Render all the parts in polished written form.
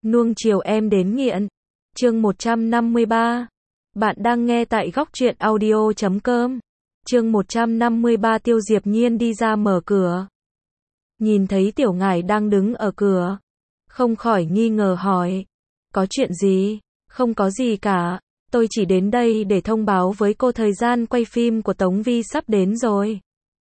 Nuông chiều em đến nghiện. Chương 153. Bạn đang nghe tại Góc Truyện Audio.com. Chương 153. Tiêu Diệp Nhiên đi ra mở cửa. Nhìn thấy Tiểu Ngải đang đứng ở cửa, không khỏi nghi ngờ hỏi. Có chuyện gì? Không có gì cả. Tôi chỉ đến đây để thông báo với cô thời gian quay phim của Tống Vi sắp đến rồi.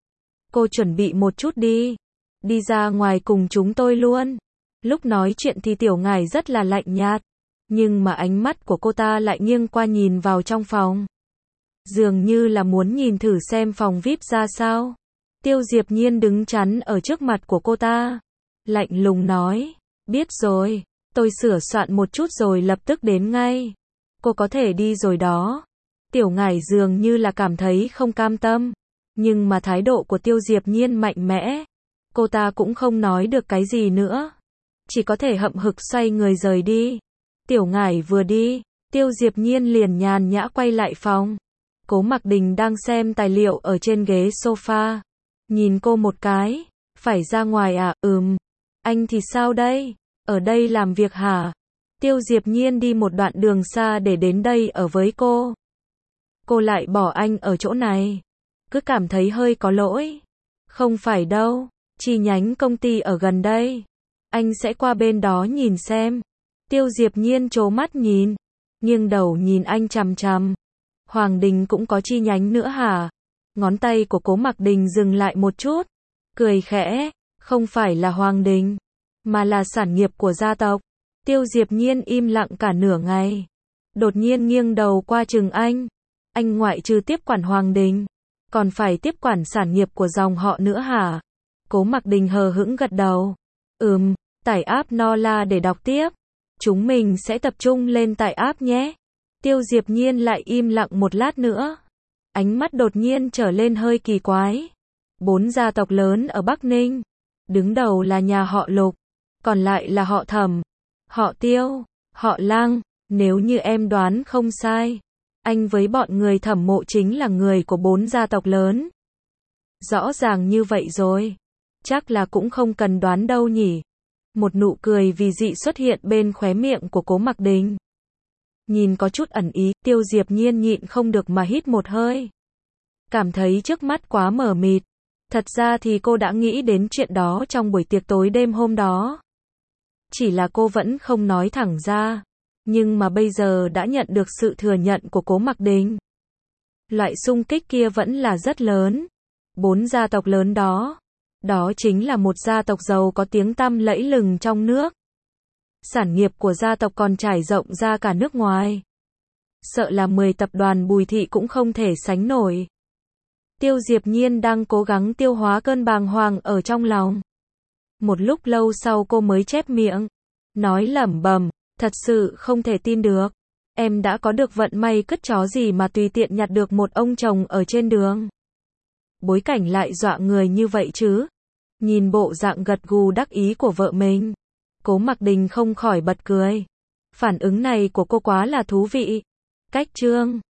Cô chuẩn bị một chút đi. Đi ra ngoài cùng chúng tôi luôn. Lúc nói chuyện thì Tiểu Ngải rất là lạnh nhạt, nhưng mà ánh mắt của cô ta lại nghiêng qua nhìn vào trong phòng. Dường như là muốn nhìn thử xem phòng VIP ra sao. Tiêu Diệp Nhiên đứng chắn ở trước mặt của cô ta, lạnh lùng nói, biết rồi, tôi sửa soạn một chút rồi lập tức đến ngay. Cô có thể đi rồi đó. Tiểu Ngải dường như là cảm thấy không cam tâm, nhưng mà thái độ của Tiêu Diệp Nhiên mạnh mẽ, cô ta cũng không nói được cái gì nữa, chỉ có thể hậm hực xoay người rời đi. Tiểu Ngải vừa đi, Tiêu Diệp Nhiên liền nhàn nhã quay lại phòng. Cố Mặc Đình đang xem tài liệu ở trên ghế sofa, nhìn cô một cái, phải ra ngoài à? Anh thì sao đây? Ở đây làm việc hả? Tiêu Diệp Nhiên đi một đoạn đường xa để đến đây ở với cô. Cô lại bỏ anh ở chỗ này, cứ cảm thấy hơi có lỗi. Không phải đâu, chi nhánh công ty ở gần đây. Anh sẽ qua bên đó nhìn xem. Tiêu Diệp Nhiên trố mắt nhìn, nghiêng đầu nhìn anh chằm chằm. Hoàng Đình cũng có chi nhánh nữa hả? Ngón tay của Cố Mặc Đình dừng lại một chút, cười khẽ, không phải là Hoàng Đình, mà là sản nghiệp của gia tộc. Tiêu Diệp Nhiên im lặng cả nửa ngày, đột nhiên nghiêng đầu qua chừng anh ngoại trừ tiếp quản Hoàng Đình, còn phải tiếp quản sản nghiệp của dòng họ nữa hả? Cố Mặc Đình hờ hững gật đầu, tải app Nola để đọc tiếp. Chúng mình sẽ tập trung lên tải app nhé. Tiêu Diệp Nhiên lại im lặng một lát nữa, ánh mắt đột nhiên trở lên hơi kỳ quái. 4 gia tộc lớn ở Bắc Ninh, đứng đầu là nhà họ Lục, còn lại là họ Thẩm, họ Tiêu, họ Lăng. Nếu như em đoán không sai, anh với bọn người Thẩm Mộ chính là người của 4 gia tộc lớn. Rõ ràng như vậy rồi, chắc là cũng không cần đoán đâu nhỉ. Một nụ cười vì dị xuất hiện bên khóe miệng của Cố Mặc Đình. Nhìn có chút ẩn ý, Tiêu Diệp Nhiên nhịn không được mà hít một hơi. Cảm thấy trước mắt quá mờ mịt. Thật ra thì cô đã nghĩ đến chuyện đó trong buổi tiệc tối đêm hôm đó. Chỉ là cô vẫn không nói thẳng ra. Nhưng mà bây giờ đã nhận được sự thừa nhận của Cố Mặc Đình. Loại xung kích kia vẫn là rất lớn. 4 gia tộc lớn đó. Đó chính là một gia tộc giàu có tiếng tăm lẫy lừng trong nước. Sản nghiệp của gia tộc còn trải rộng ra cả nước ngoài. Sợ là 10 tập đoàn Bùi Thị cũng không thể sánh nổi. Tiêu Diệp Nhiên đang cố gắng tiêu hóa cơn bàng hoàng ở trong lòng. Một lúc lâu sau cô mới chép miệng, nói lẩm bẩm, thật sự không thể tin được. Em đã có được vận may cứt chó gì mà tùy tiện nhặt được một ông chồng ở trên đường. Bối cảnh lại dọa người như vậy chứ. Nhìn bộ dạng gật gù đắc ý của vợ mình, Cố Mặc Đình không khỏi bật cười. Phản ứng này của cô quá là thú vị. Cách chương